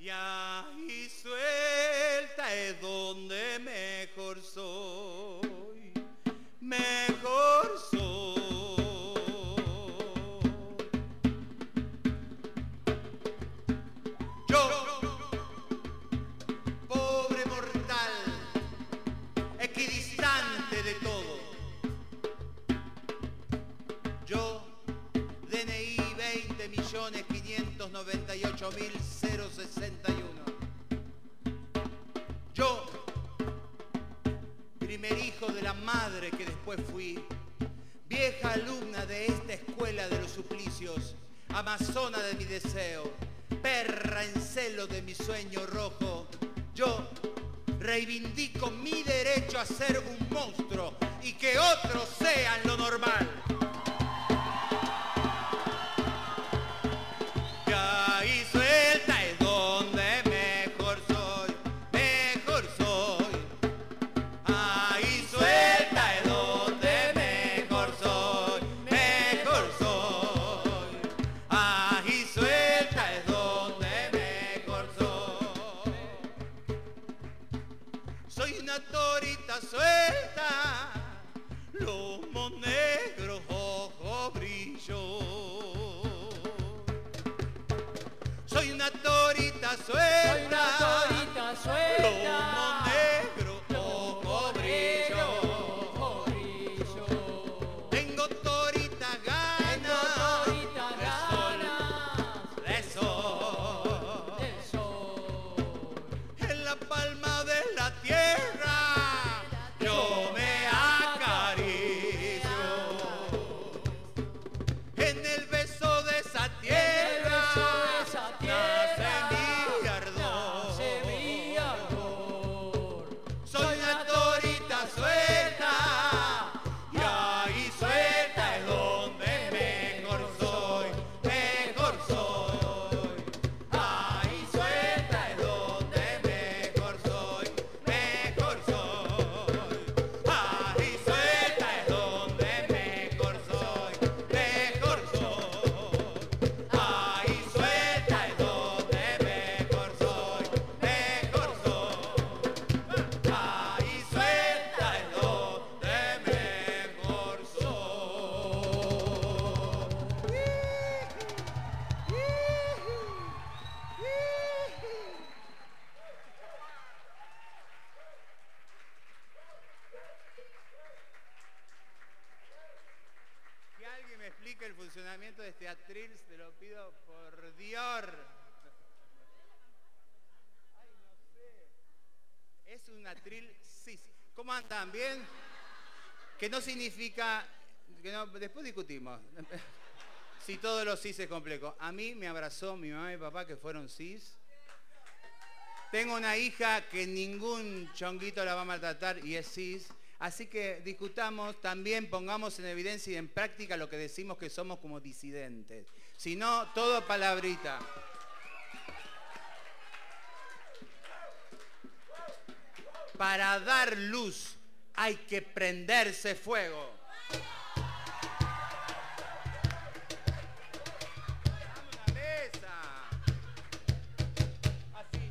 Y ahí suelta es donde mejor soy, mejor soy. Yo, pobre mortal, equidistante de todo. Yo, DNI 20.598.061. Yo, primer hijo de la madre que después fui, vieja alumna de esta escuela de los suplicios, amazona de mi deseo, perra en celo de mi sueño rojo. Yo reivindico mi derecho a ser un monstruo y que otros sean lo normal. Y ahí suelta es donde mejor soy, mejor soy. Ahí suelta es donde mejor soy, mejor soy. Ahí suelta es donde mejor soy. Soy una torita suelta, lomo negro, ojo brillo. Soy una torita suelta, soy una torita suelta, lomo negro, ojo brillo. Tengo torita ganas, de sol, en la palma de la tierra yo me acaricio, en el beso de esa tierra nace mi ardor. Soy una torita suelta y ahí suelta es donde mejor soy, mejor soy. Ahí suelta es donde mejor soy, mejor soy. Ahí suelta es donde mejor soy, mejor soy. Ahí suelta es donde mejor soy, mejor soy. Ahí suelta es donde mejor soy. Que alguien me explique el funcionamiento de este atril, te lo pido por Dios. Ay, no sé. Es un atril cis. ¿Cómo andan? ¿Bien? Que no significa... Que no, después discutimos. Si todos los cis es complejo. A mí me abrazó mi mamá y mi papá que fueron cis. Tengo una hija que ningún chonguito la va a maltratar y es cis. Así que discutamos, también pongamos en evidencia y en práctica lo que decimos que somos como disidentes. Si no, todo palabrita. Para dar luz hay que prenderse fuego. Dame una mesa. Así.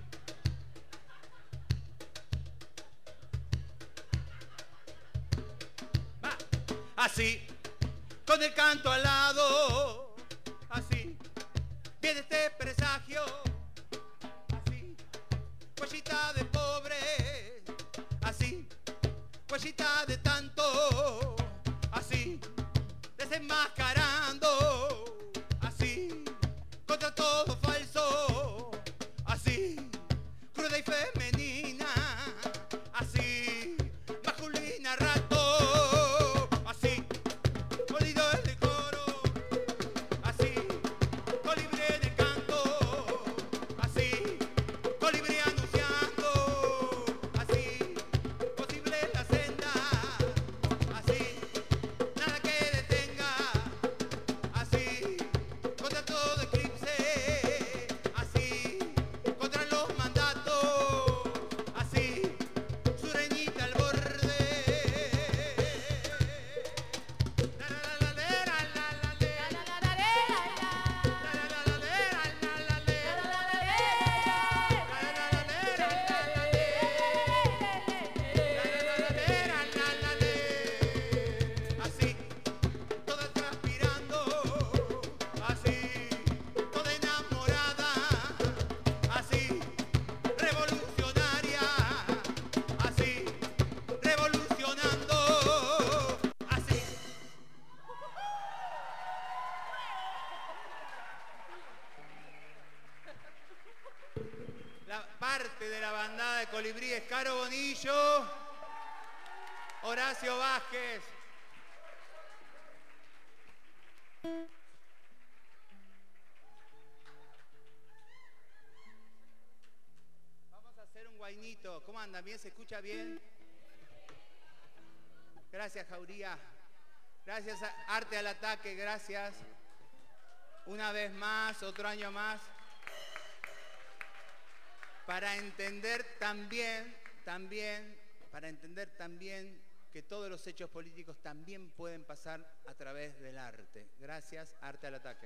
Va. Así. Con el canto al lado. Así. Viene este presagio. Así. Huellita de pobre. Así. Huellita de tanto. Así. Desenmascarando. Así. Contra todo falso. Así. Cruda y femenina. Así. Masculina rato. Así. Molido el decoro. Así. Colibrí en el canto. Así. Colibrí anunciando. Así. Posible la senda. Así. Nada que detenga. Así. Contra todo eclipse. Así. Contra los mandatos. la parte de la bandada de colibríes, Caro Bonillo, Horacio Vázquez. Vamos a hacer un guainito. ¿Cómo andan? ¿Bien? ¿Se escucha bien? Gracias, Jauría. Gracias, Arte al Ataque. Gracias. Una vez más, otro año más. Para entender también que todos los hechos políticos también pueden pasar a través del arte. Gracias, Arte al Ataque.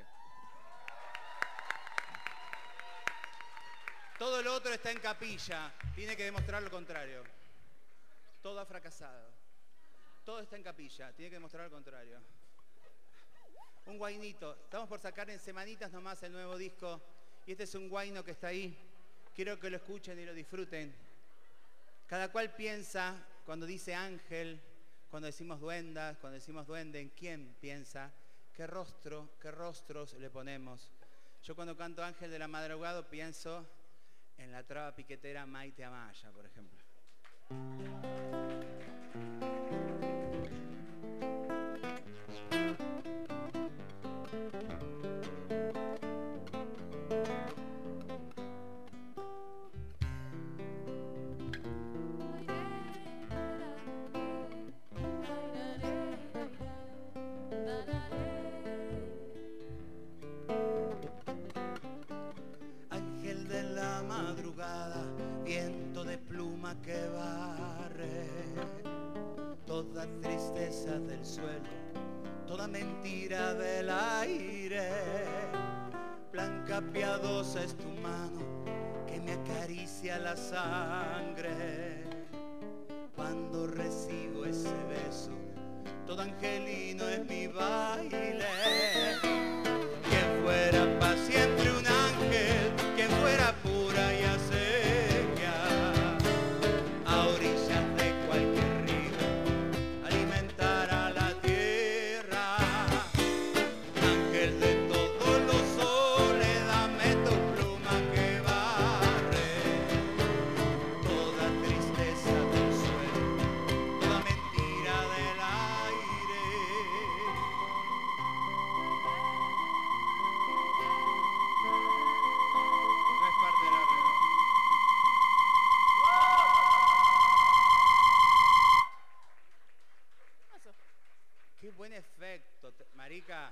Todo lo otro está en capilla, tiene que demostrar lo contrario. Todo ha fracasado. Todo está en capilla, tiene que demostrar lo contrario. Un guainito. Estamos por sacar en semanitas nomás el nuevo disco. Y este es un guaino que está ahí. Quiero que lo escuchen y lo disfruten. Cada cual piensa, cuando dice ángel, cuando decimos duendas, cuando decimos duende, ¿en quién piensa? ¿Qué rostros le ponemos? Yo cuando canto Ángel de la Madrugada pienso en la traba piquetera Maite Amaya, por ejemplo. Que barre toda tristeza del suelo, toda mentira del aire. Blanca piadosa es tu mano que me acaricia la sangre. Cuando recibo ese beso, todo angelino es mi baile. Quien fuera para siempre un ángel, quien fuera pura y acequia. Marica,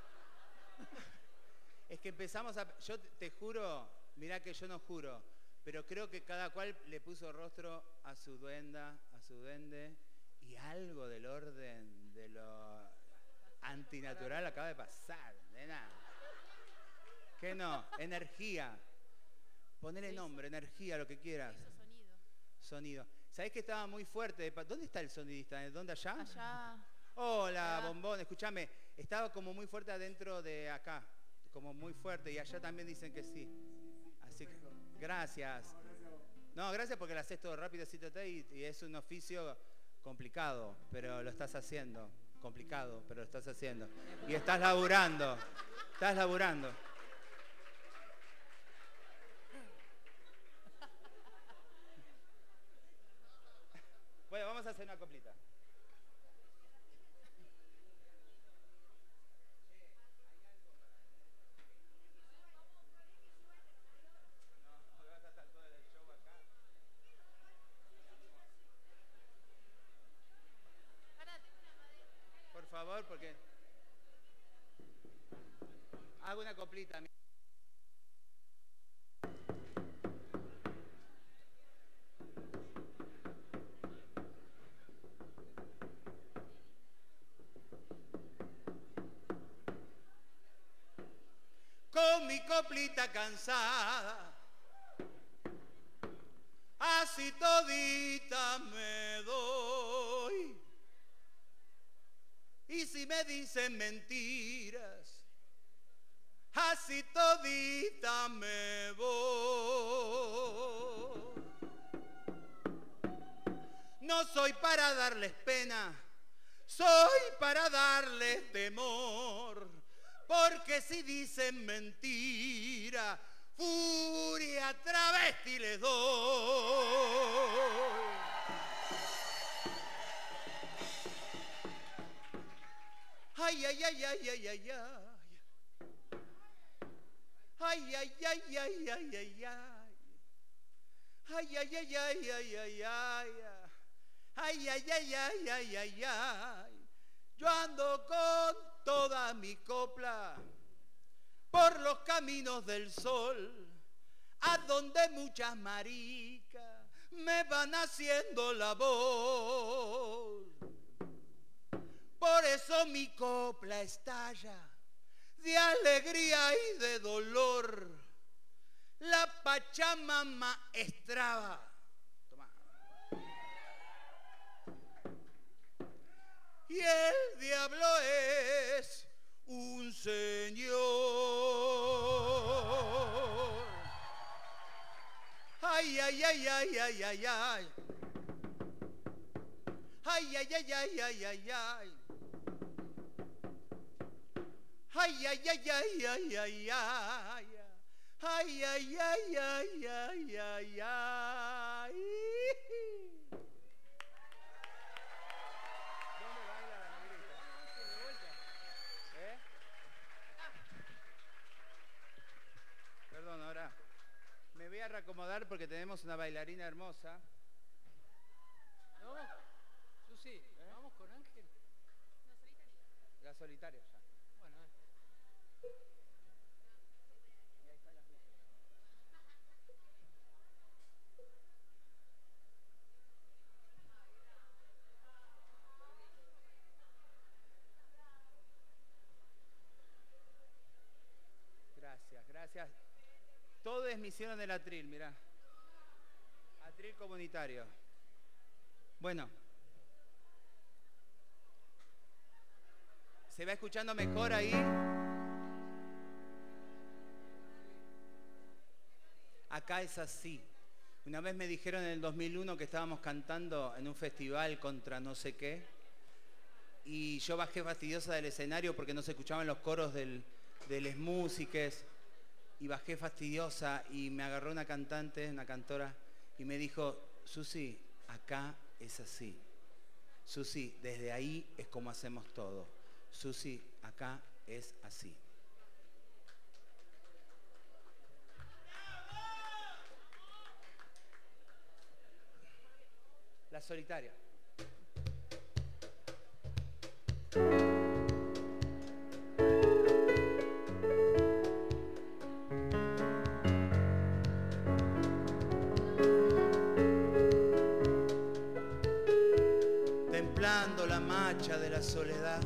es que empezamos a... Yo te juro, mirá que yo no juro, pero creo que cada cual le puso rostro a su duenda, a su duende, y algo del orden de lo antinatural acaba de pasar, nena. ¿Qué no? Energía. Ponele nombre, energía, lo que quieras. Sonido. ¿Sabés que estaba muy fuerte? ¿Dónde está el sonidista? ¿Dónde allá? Allá. Hola, bombón, escúchame, estaba como muy fuerte adentro de acá, como muy fuerte, y allá también dicen que sí. Así que, gracias. No, gracias porque lo haces todo rápido y es un oficio complicado, pero lo estás haciendo. Complicado, pero lo estás haciendo. Y estás laburando. Bueno, vamos a hacer una coplita. Por favor, porque hago una coplita. Con mi coplita cansada, así todita me doy. Y si me dicen mentiras, así todita me voy. No soy para darles pena, soy para darles temor. Porque si dicen mentira, furia a travesti les doy. Ay, ay, ay, ay, ay, ay, ay. Ay, ay, ay, ay, ay, ay, ay. Ay, ay, ay, ay, ay, ay, ay. Ay, ay, ay, ay, ay, ay, ay. Yo ando con toda mi copla por los caminos del sol, a donde muchas maricas me van haciendo la voz. Por eso mi copla estalla de alegría y de dolor. La Pachamama estraba. Toma. Y el diablo es un señor. Ay, ay, ay, ay, ay, ay, ay. Ay, ay, ay, ay, ay, ay, ay. Ay, ay, ay, ay, ay, ay, ay. Ay, ay, ay, ay, ay, ay, ay. ¿Dónde baila la negrita? De vuelta. Perdón, ahora me voy a reacomodar porque tenemos una bailarina hermosa. ¿No? Susi, ¿vamos con Ángel? La solitaria ya. Bueno, Y ahí están las luces. Gracias, gracias. Todo es misión del Atril, mirá. Atril comunitario. Bueno. ¿Se va escuchando mejor ahí? Acá es así. Una vez me dijeron en el 2001 que estábamos cantando en un festival contra no sé qué. Y yo bajé fastidiosa del escenario porque no se escuchaban los coros de les músiques. Y bajé fastidiosa y me agarró una cantante, una cantora, y me dijo, Susi, acá es así. Susi, desde ahí es como hacemos todo. Susi, acá es así. La solitaria. Templando la marcha de la soledad,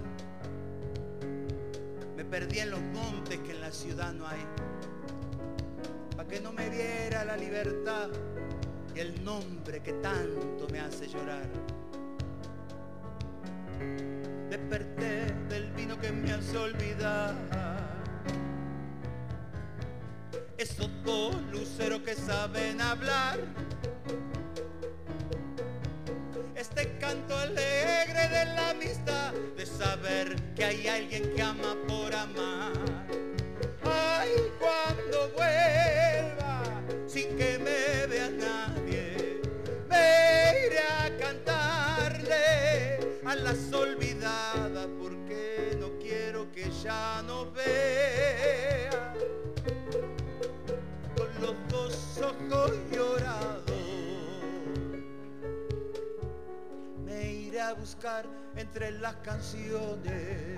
me perdí en los montes que en la ciudad no hay, pa' que no me viera la libertad y el nombre que tanto me hace llorar. Desperté del vino que me hace olvidar, esos dos luceros que saben hablar, este canto alegre de la amistad, de saber que hay alguien que ama por amar. Ay, cuando vuelva, sin que me vea nadie, me iré a cantarle a las olvidadas, porque no quiero que ya nos vea con los dos ojos llorados. Me iré a buscar entre las canciones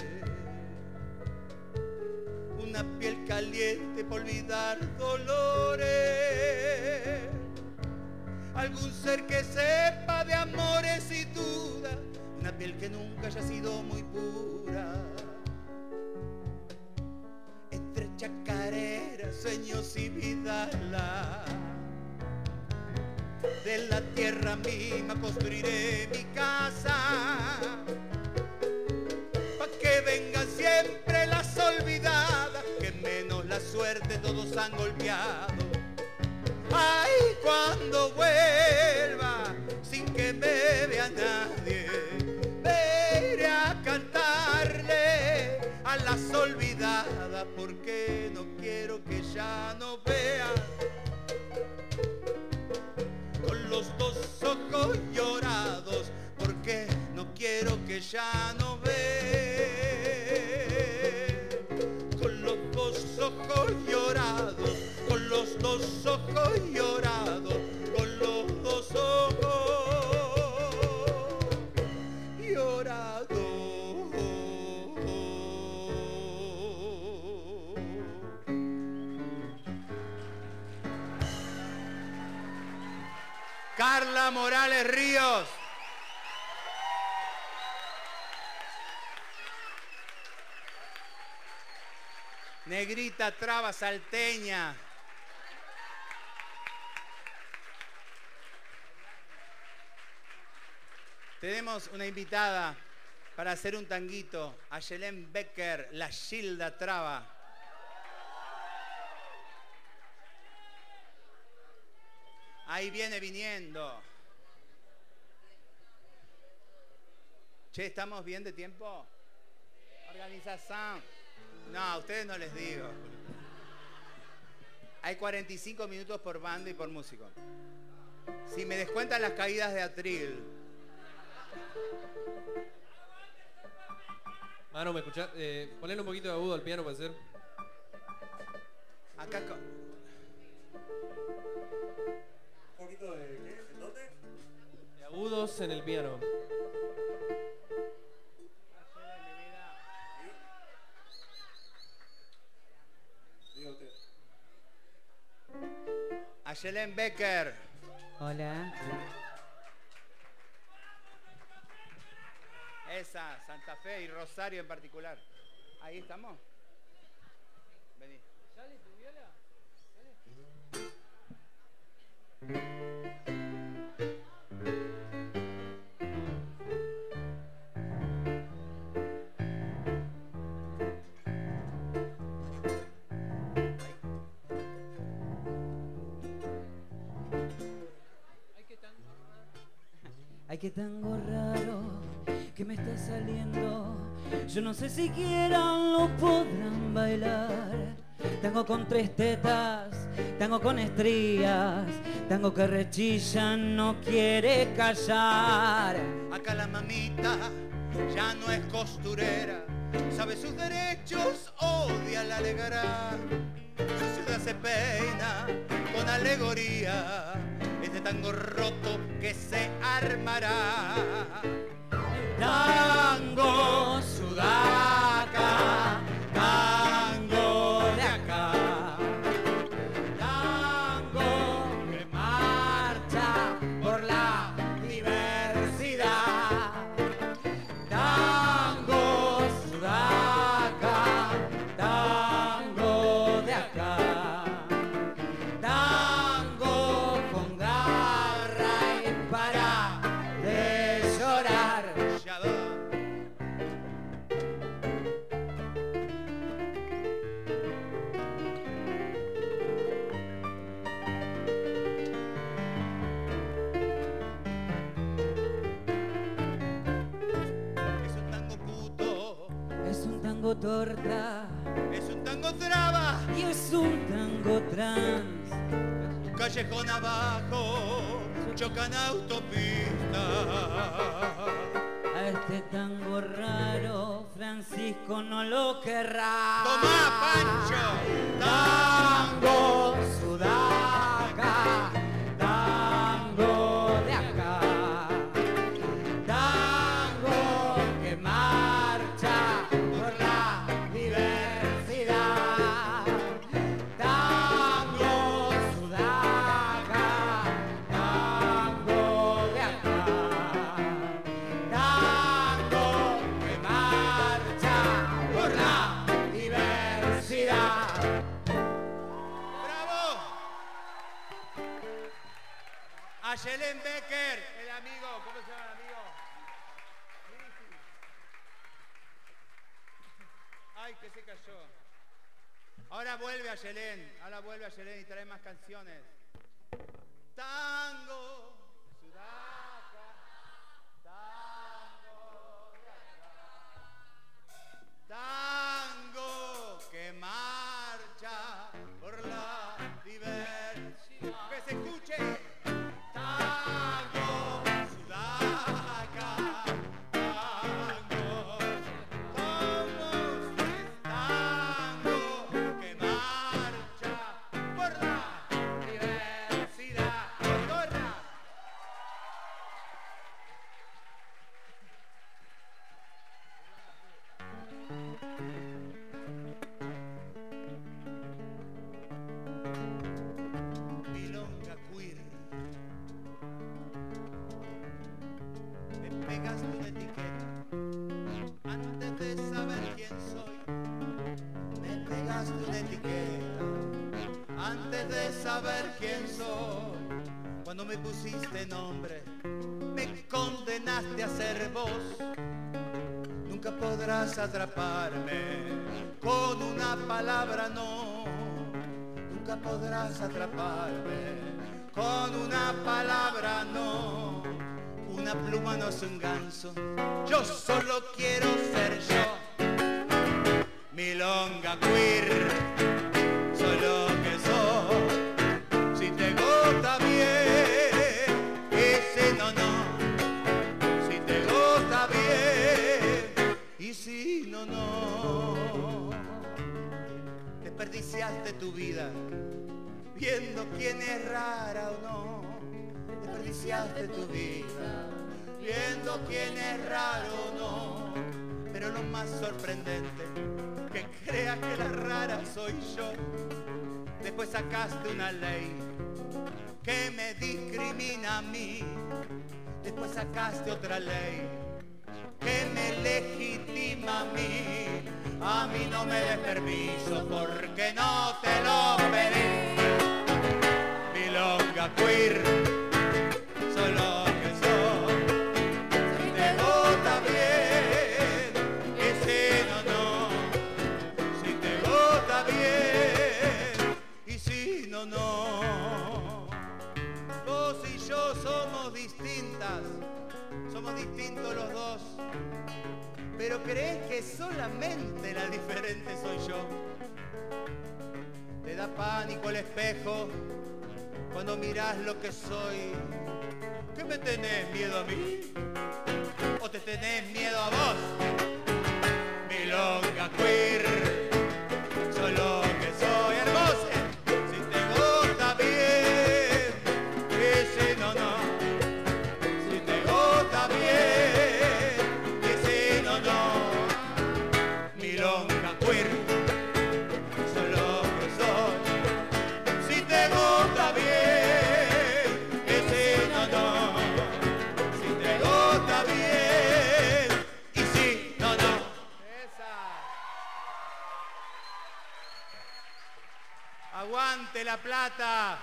una piel caliente por olvidar dolores, algún ser que sepa de amores y dudas, una piel que nunca haya sido muy pura. Entre chacareras, sueños y vidala, de la tierra misma construiré mi casa, pa' que vengan siempre las olvidadas, que menos la suerte todos han golpeado. Ay, cuando vuelva, sin que me vea nadie, me iré a cantarle a las olvidadas, porque no quiero que ya no vean dos ojos llorados, con los dos ojos llorados. Carla Morales Ríos. Negrita Traba salteña. Tenemos una invitada para hacer un tanguito, a Yelén Becker, la Gilda Traba. Ahí viene viniendo. Che, ¿estamos bien de tiempo? Organización. No, a ustedes no les digo. Hay 45 minutos por banda y por músico. Si me descuentan las caídas de atril. Mano, ¿me escuchás? Ponle un poquito de agudo al piano, puede ser. Acá. ¿Un poquito de qué? ¿En dónde? De agudos en el piano. A Yelén Becker. Hola. Esa, Santa Fe y Rosario en particular. Ahí estamos. Vení. ¿Sale tu viola? Ay, qué tango raro que me está saliendo. Yo no sé siquiera lo podrán bailar. Tango con tres tetas, tango con estrías, tango que rechilla, no quiere callar. Acá la mamita ya no es costurera, sabe sus derechos, odia la alegará. Su ciudad se peina con alegoría, este tango roto que se armará. Tango sudaca, tango de acá, tango que marcha por la diversidad. Tango sudaca, tango de acá, tango con garra y para de llorar. Ya va. Es un tango puto, Es un tango torta es un tango traba, y es un tango trans. callejón abajo, chocan autopistas. A este tango raro Francisco no lo querrá. Tomá, Pancho. Tango sudaca, tango de acá, tango que marcha por la diversidad. Tango sudaca, tango de acá, tango que marcha por la diversidad. ¡Bravo! A Yelén Becker, el amigo, ¿cómo se llama el amigo? Lizzy. Ay, que se cayó. Ahora vuelve a Yelén y trae más canciones. Tango, sudaca, tango de acá. Tango que marcha por la diversidad. Que se escuche. Tango, sudaca, tango, somos tango que marcha por la de saber quién soy. Cuando me pusiste nombre, me condenaste a ser vos. Nunca podrás atraparme con una palabra, no. Nunca podrás atraparme con una palabra, no. Una pluma no es un ganso, yo solo quiero ser yo. Milonga queer, soy lo que soy. Si te gusta bien, y si no, no. Si te gusta bien, y si no, no. Desperdiciaste tu vida viendo quién es rara o no. Desperdiciaste tu vida viendo quién es raro o no. Pero lo más sorprendente, que creas que la rara soy yo. Después sacaste una ley que me discrimina a mí. Después sacaste otra ley que me legitima a mí. A mí no me des permiso porque no te lo pedí. Milonga queer, soy lo que soy. Si te gusta bien, y si no, no. Si te gusta bien, y si no, no. Vos y yo somos distintas, somos distintos los dos. Pero crees que solamente la diferente soy yo. Te da pánico el espejo cuando mirás lo que soy. ¿Qué me tenés miedo a mí? ¿O te tenés miedo a vos? Milonga queer, soy lo que soy, hermosa. Si te gusta bien, y si no, no. Si te gusta bien, y si no, no. Milonga queer, soy lo que soy. Si te gusta bien, y si no, no. Si te gusta bien, y si no, no. Esa. Aguante La Plata.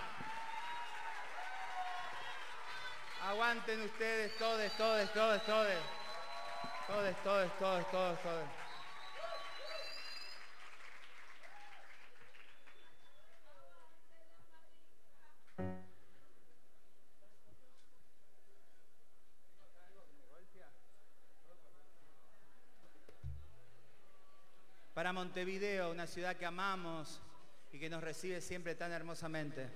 Aguanten ustedes, todes. Para Montevideo, una ciudad que amamos y que nos recibe siempre tan hermosamente.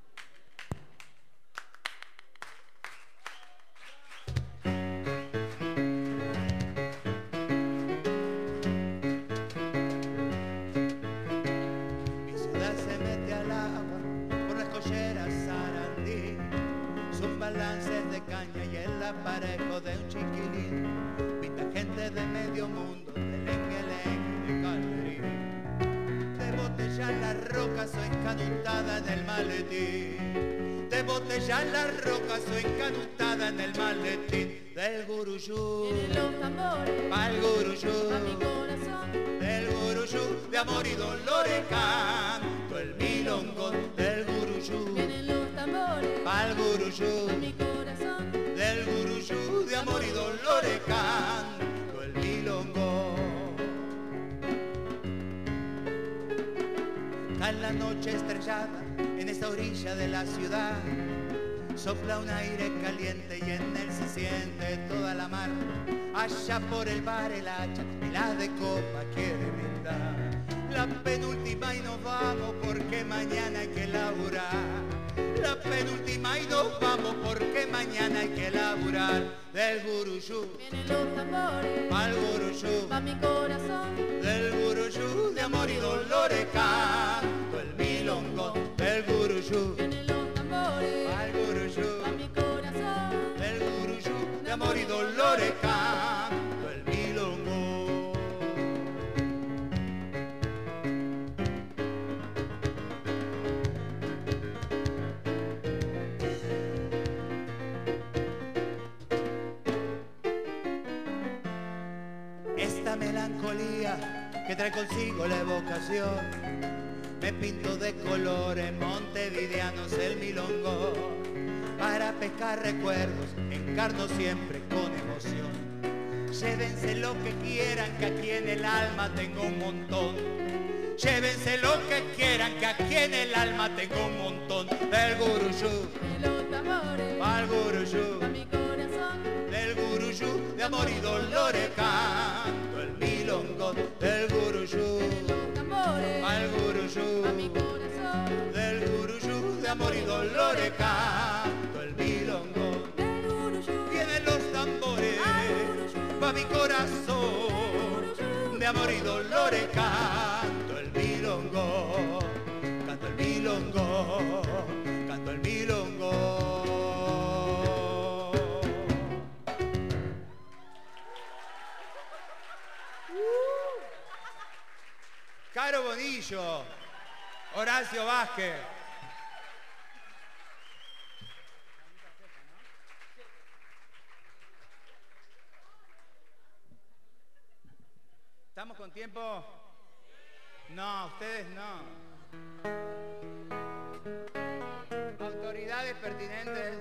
Mi ciudad se mete al agua por las colleras Sarandí. Son balances de caña y el aparejo de un chiquilín. Pinta gente de medio mundo, de lengue, de calderín. De botella la roca soy encanutada en el maletín. De botella la roca soy encanutada en el maletín. Del guruyú, Vienen los tambores, pa'l guruyú, a mi corazón. del guruyú, de amor y dolores canto el milongón. Del guruyú, Vienen los tambores, pa'l guruyú, a mi corazón. del guruyú, de amor y dolores canto el milongón. Cae la noche estrellada en esta orilla de la ciudad. Sopla un aire caliente y en él se siente toda la mar. Allá por el bar el hacha y la de copa quiere brindar. La penúltima y nos vamos porque mañana hay que laburar. La penúltima y nos vamos porque mañana hay que laburar. Del guruyú, Vienen los tambores, pa'l guruyú, a mi corazón. del guruyú, de amor y dolores canto el milongón. Del guruyú, Vienen los tambores, pa'l guruyú, a mi corazón. del guruyú, de amor y dolores canto el milongón. Esta melancolía que trae consigo la evocación Me pinto de colores montevideanos el milongo. Para pescar recuerdos, encarno siempre con emoción. Llévense lo que quieran, que aquí en el alma tengo un montón. Llévense lo que quieran, que aquí en el alma tengo un montón. Del guruyú, de los tambores, pa'l guruyú, pa' mi corazón, del guruyú, de amor y dolores canto el milongo. Del guruyú, de los tambores, pa'l guruyú, pa' mi corazón, del guruyú, de amor y dolores canto el milongo. del guruyú, Vienen los tambores, pa' mi corazón, de amor y dolores canto el milongo, canto el milongo, canto el milongo. Caro Bonillo, Horacio Vázquez. ¿Estamos con tiempo? No, ustedes no. Autoridades pertinentes.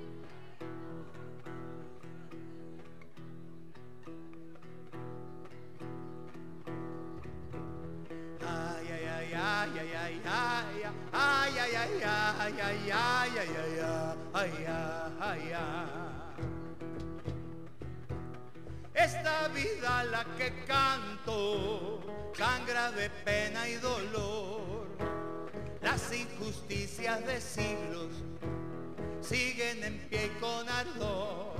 Ay, ay, ay, ay, ay, ay, ay, ay, ay, ay, ay, ay, ay, ay, ay, ay, ay. Esta vida la que canto, sangra de pena y dolor. Las injusticias de siglos siguen en pie y con ardor.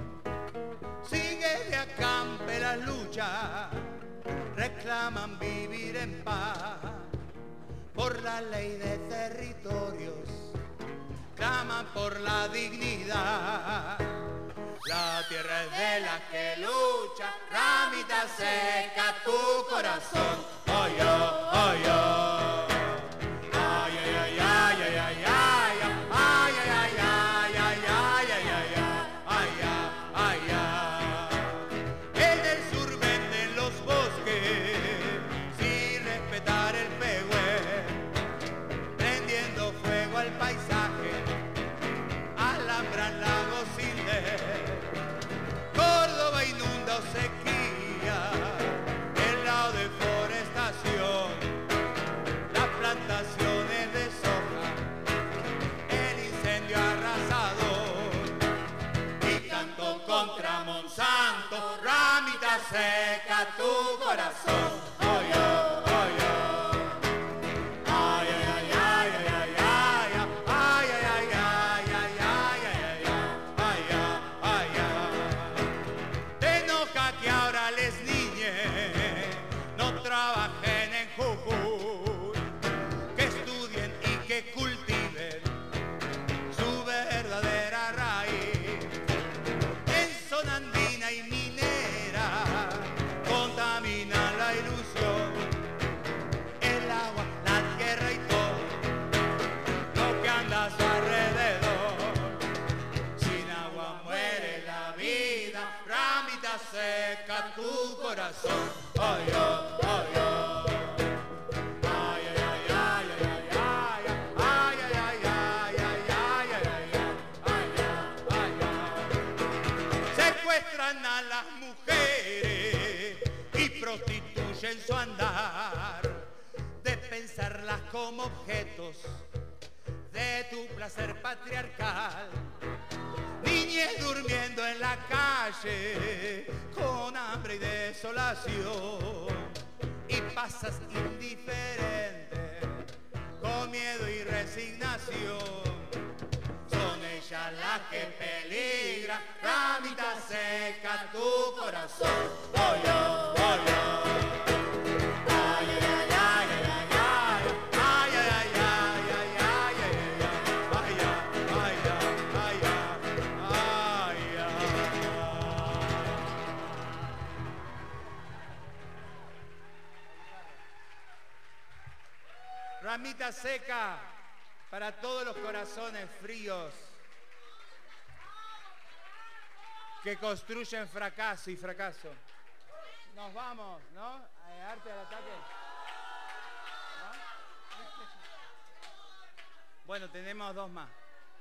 Sigue de acampe la lucha, reclaman vivir en paz. Por la ley de territorios, claman por la dignidad. La tierra es de la que lucha, ramita seca tu corazón. Ay, ay, ay, ay. Ay, ay, ay, ay, ay, ay, ay, ay, ay, ay, ay, ay, ay, ay, ay, ay. En el sur venden los bosques sin respetar el pehue, prendiendo fuego al paisaje, alambran lagos sin leer. Córdoba inunda o sequía, en la deforestación, las plantaciones de soja, el incendio arrasador. Y canto contra Monsanto, ramita seca tu corazón. Ay, ay, ay, ay. Ay, ay, ay, ay, ay, ay, ay, ay, ay, ay, ay, ay, ay, ay. Te enoja que ahora les niñes no trabajen en Jujuy, que estudien y que cultiven su verdadera raíz. En zona andina y minera contaminan la ilusión, el agua, la tierra y todo lo que anda a su alrededor. Sin agua muere la vida, ramita seca tu corazón. Ay, ay, ay, ay. Ay, ay, ay, ay, ay, ay, ay, ay, ay, ay, ay, ay, ay, ay. Secuestran a las mujeres y prostituyen su andar, de pensarlas como objetos de tu placer patriarcal. Niñez durmiendo en la calle con hambre y desolación, y pasas indiferente con miedo y resignación. Son ellas las que peligran, ramita seca tu corazón. Ay, ay, ay, ay. Ay, ay, ay, ay, ay, ay, ay, ay, ay, ay, ay, ay, ay, ay, ay. Ramita seca para todos los corazones fríos que construyen fracaso y fracaso. Nos vamos, ¿no? Arte al ataque. ¿No? Bueno, tenemos dos más.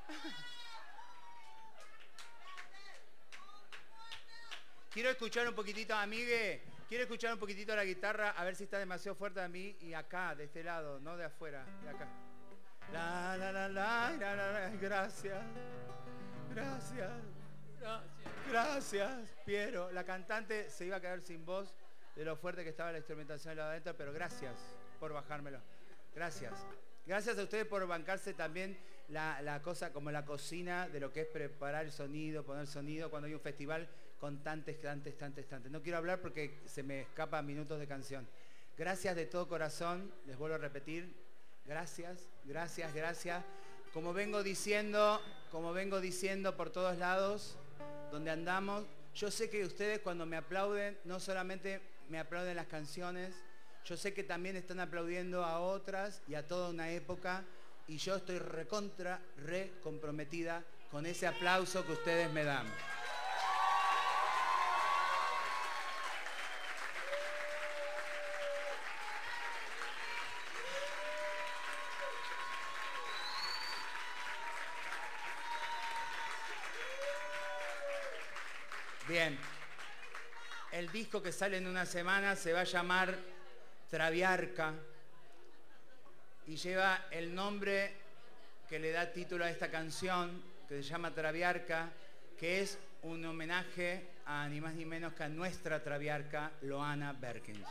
Quiero escuchar un poquitito, amigue. Quiero escuchar un poquitito la guitarra, a ver si está demasiado fuerte a mí. Y acá, de este lado, no de afuera, de acá. La, la, la, la, la, la, la. Gracias. Gracias. Gracias, Piero. La cantante se iba a quedar sin voz de lo fuerte que estaba la instrumentación del lado adentro, pero gracias por bajármelo. Gracias. Gracias a ustedes por bancarse también la cosa como la cocina de lo que es preparar el sonido, poner sonido cuando hay un festival con tantos. No quiero hablar porque se me escapan minutos de canción. Gracias de todo corazón, les vuelvo a repetir. Gracias. Como vengo diciendo por todos lados donde andamos, yo sé que ustedes cuando me aplauden, no solamente me aplauden las canciones, yo sé que también están aplaudiendo a otras y a toda una época, y yo estoy re comprometida con ese aplauso que ustedes me dan. Bien, el disco que sale en una semana se va a llamar Traviarca y lleva el nombre que le da título a esta canción, que se llama Traviarca, que es un homenaje a ni más ni menos que a nuestra Traviarca, Loana Berkins.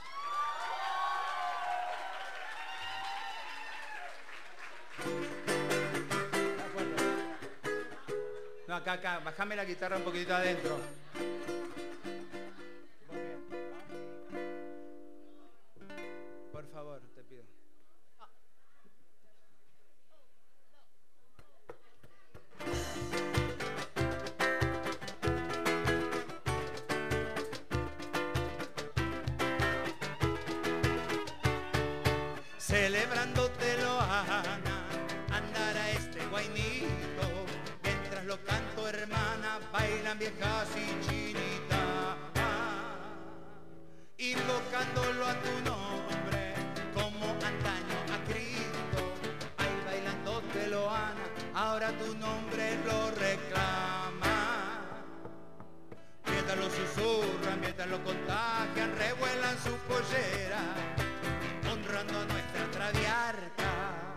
No, acá, bájame la guitarra un poquitito adentro. Por favor, te pido. Celebrándote Loana, andará este guainito. Mientras lo canto, hermana, bailan viejas y chinitas, invocándolo a tu nombre, como antaño a Cristo. Ahí bailándote Loana, ahora tu nombre lo reclama. Mientras lo susurran, mientras lo contagian, revuelan su pollera, honrando a nuestra Traviarca.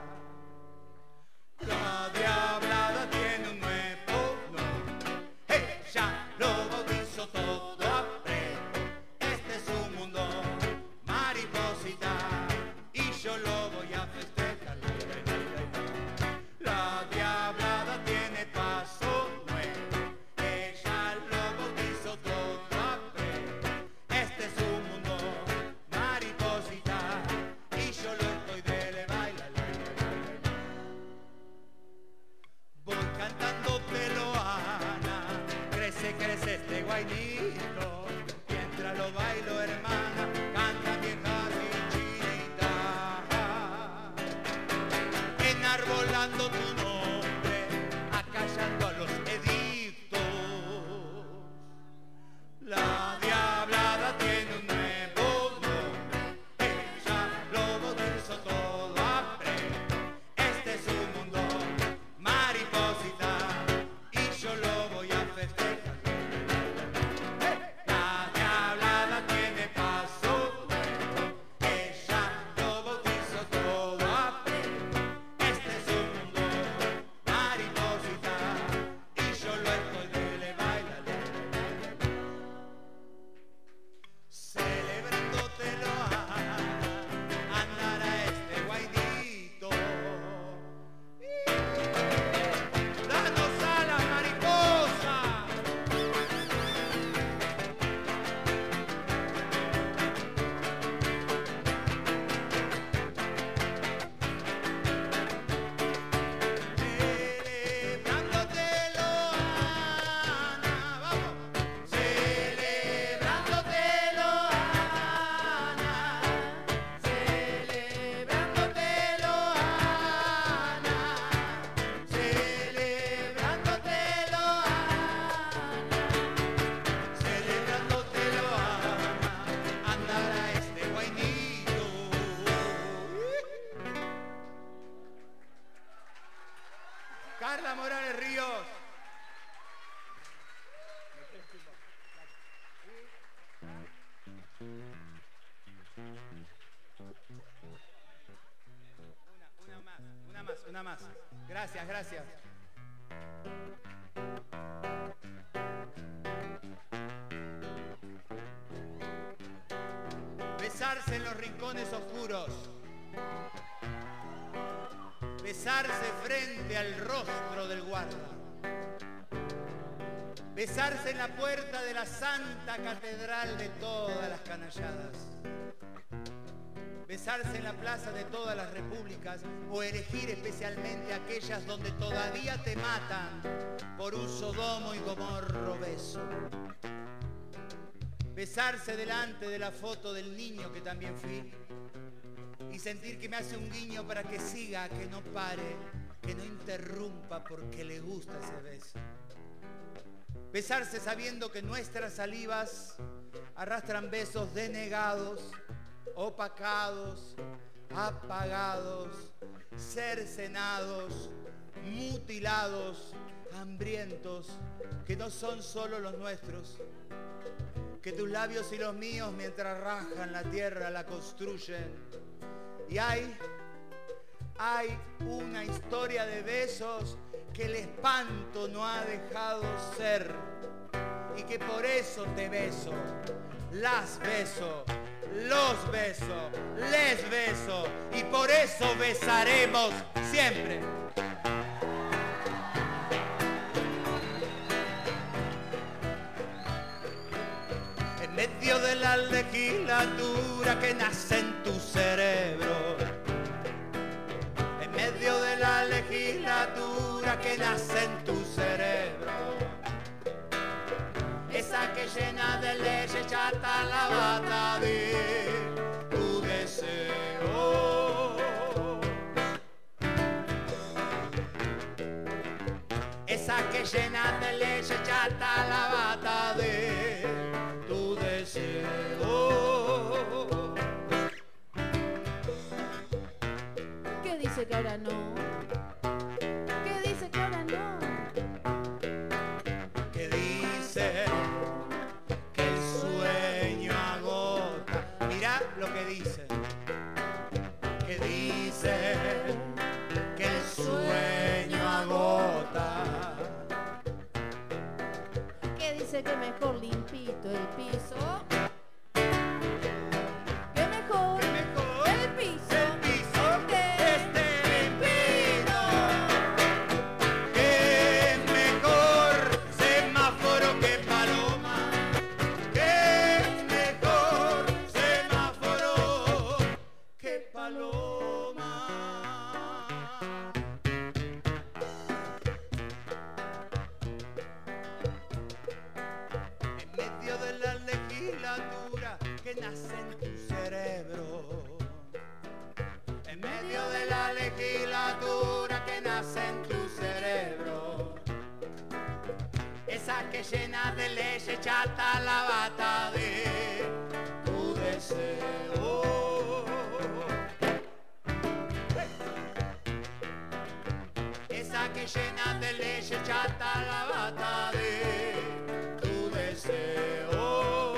La diablada tiene un nuevo nombre, ella lo bautizó todo apreto. Este es su mundo, mariposita, y yo lo voy a festejar. La diablada tiene paso nuevo, ella lo bautizó todo apreto. Este es su mundo, mariposita, y yo lo estoy de le baila. Carla Morales Ríos. Una más. Gracias. Besarse en los rincones oscuros. Besarse frente al rostro del guarda. Besarse en la puerta de la Santa Catedral de todas las canalladas. Besarse en la plaza de todas las repúblicas o elegir especialmente aquellas donde todavía te matan por un Sodomo y Gomorro beso. Besarse delante de la foto del niño que también fui y sentir que me hace un guiño para que siga, que no pare, que no interrumpa porque le gusta ese beso. Besarse sabiendo que nuestras salivas arrastran besos denegados, opacados, apagados, cercenados, mutilados, hambrientos, que no son solo los nuestros, que tus labios y los míos mientras rajan la tierra la construyen. Y hay una historia de besos que el espanto no ha dejado ser y que por eso te beso, las beso, los beso, les beso y por eso besaremos siempre. En medio de la legislatura que nace en tu cerebro, en medio de la legislatura que nace en tu cerebro, esa que llena de leyes chata la bata de tu deseo. Esa que llena de leyes chata la bata de tu deseo. ¿Qué dice que ahora no? ¿Qué dice que ahora no? Que dice que el sueño agota. Mirá lo que dice. Que dice que el sueño agota. ¿Qué dice que mejor limpito el piso? Que mejor el piso esté limpito. Que mejor semáforo que paloma. Que mejor semáforo que paloma. En medio de la legislatura que nace en tu cerebro, en medio de la legislatura que nace en tu cerebro, esa que llena de leche chata la bata de tu deseo. Esa que llena de leche chata la bata de tu deseo.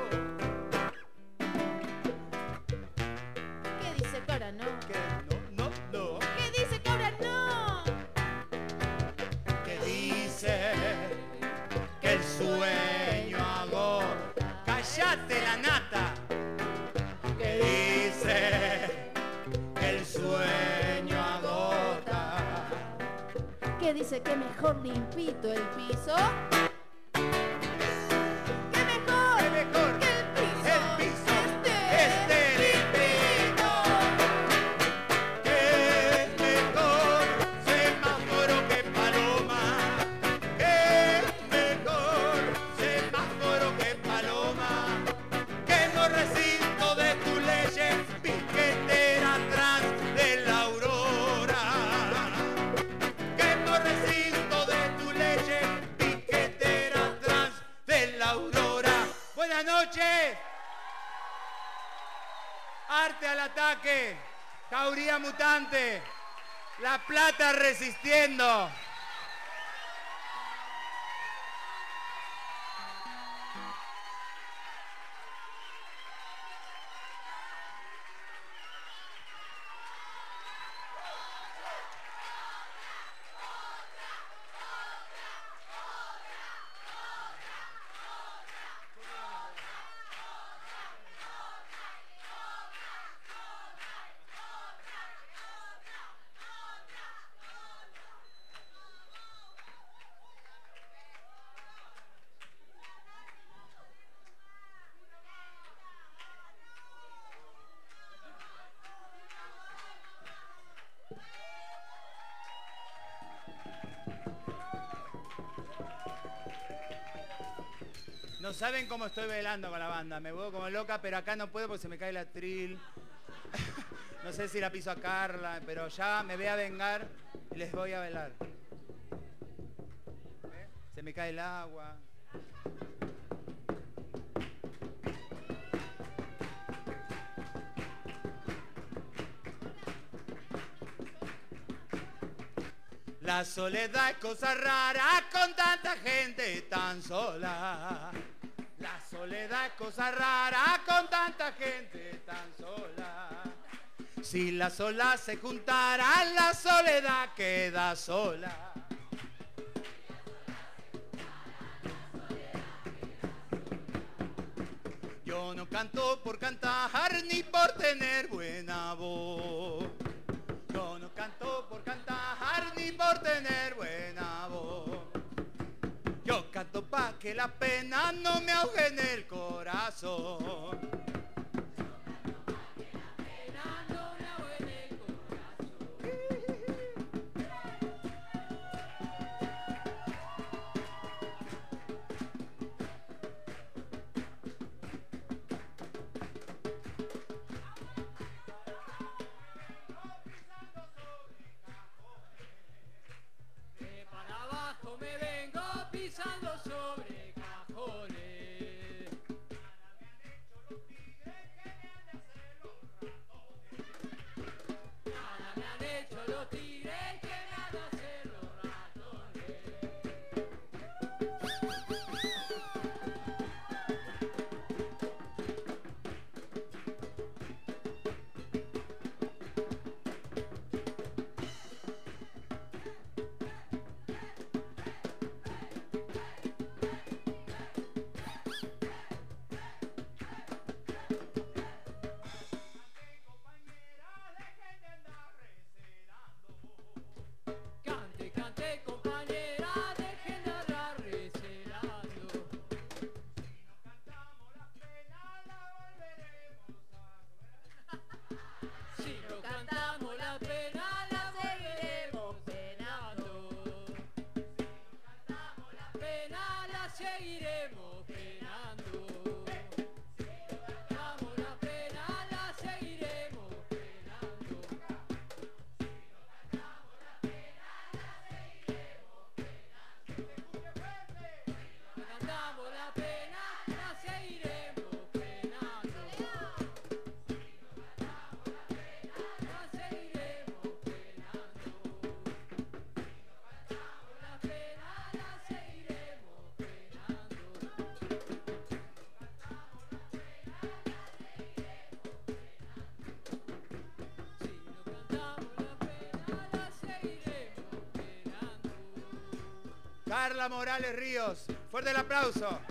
¿Qué dice que ahora no? Que no. ¿Qué dice que ahora no? Que dice que el sueño agota. Cállate la nata. Que dice que el sueño agota. ¿Qué dice que mejor limpito el piso? Que mejor que el piso esté limpito. Que es mejor semáforo que paloma. Que es mejor semáforo que paloma. Que no recinto de tu leche piquetera atrás de la aurora. Que no recinto de tu leche piquetera atrás de la aurora. Buenas noches. Arte al ataque. Jauría mutante. La Plata resistiendo. No saben cómo estoy velando con la banda. Me vuelvo como loca, pero acá no puedo porque se me cae el atril. No sé si la piso a Carla, pero ya me voy a vengar y les voy a velar. Se me cae el agua. La soledad es cosa rara con tanta gente tan sola. La soledad es cosa rara con tanta gente tan sola. Si las solas se juntaran, la soledad queda sola. Yo no canto por cantar ni por tener buena voz. Yo no canto por cantar ni por tener buena voz. Yo canto pa' que la pena no me ahogue en el corazón. Pisando sobre cajones. Nada me han hecho los tigres que me han de hacer los ratones. Cante, cante, compañera, dejen de andar recelando. Si no cantamos la pena, la volveremos penando. Si no cantamos la pena, la seguiremos penando. Si no cantamos la pena, la seguiremos penando. Cantamos la pena, la seguiremos penando. La seguiremos penando. La pena, la seguiremos penando. Si no cantamos la pena, la seguiremos penando. Carla Morales Ríos, fuerte el aplauso.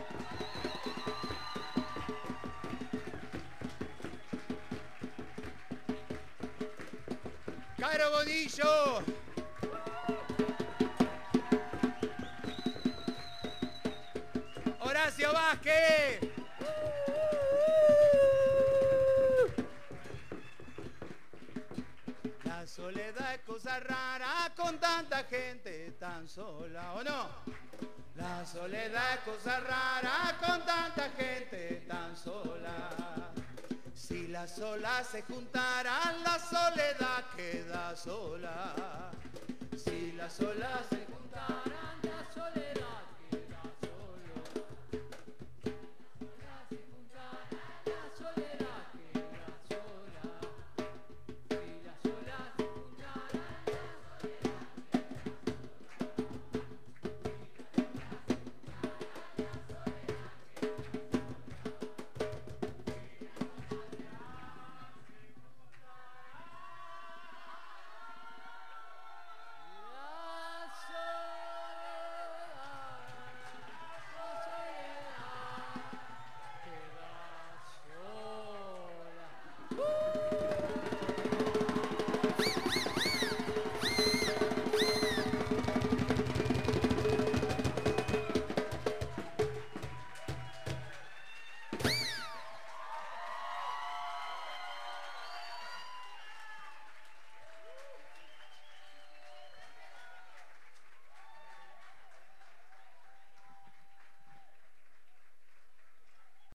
Caro Bonillo. Horacio Vázquez. La soledad es cosa rara con tanta gente tan sola, ¿o no? La soledad es cosa rara con tanta gente tan sola. Si las olas se juntaran, la soledad queda sola. Si las olas se juntaran.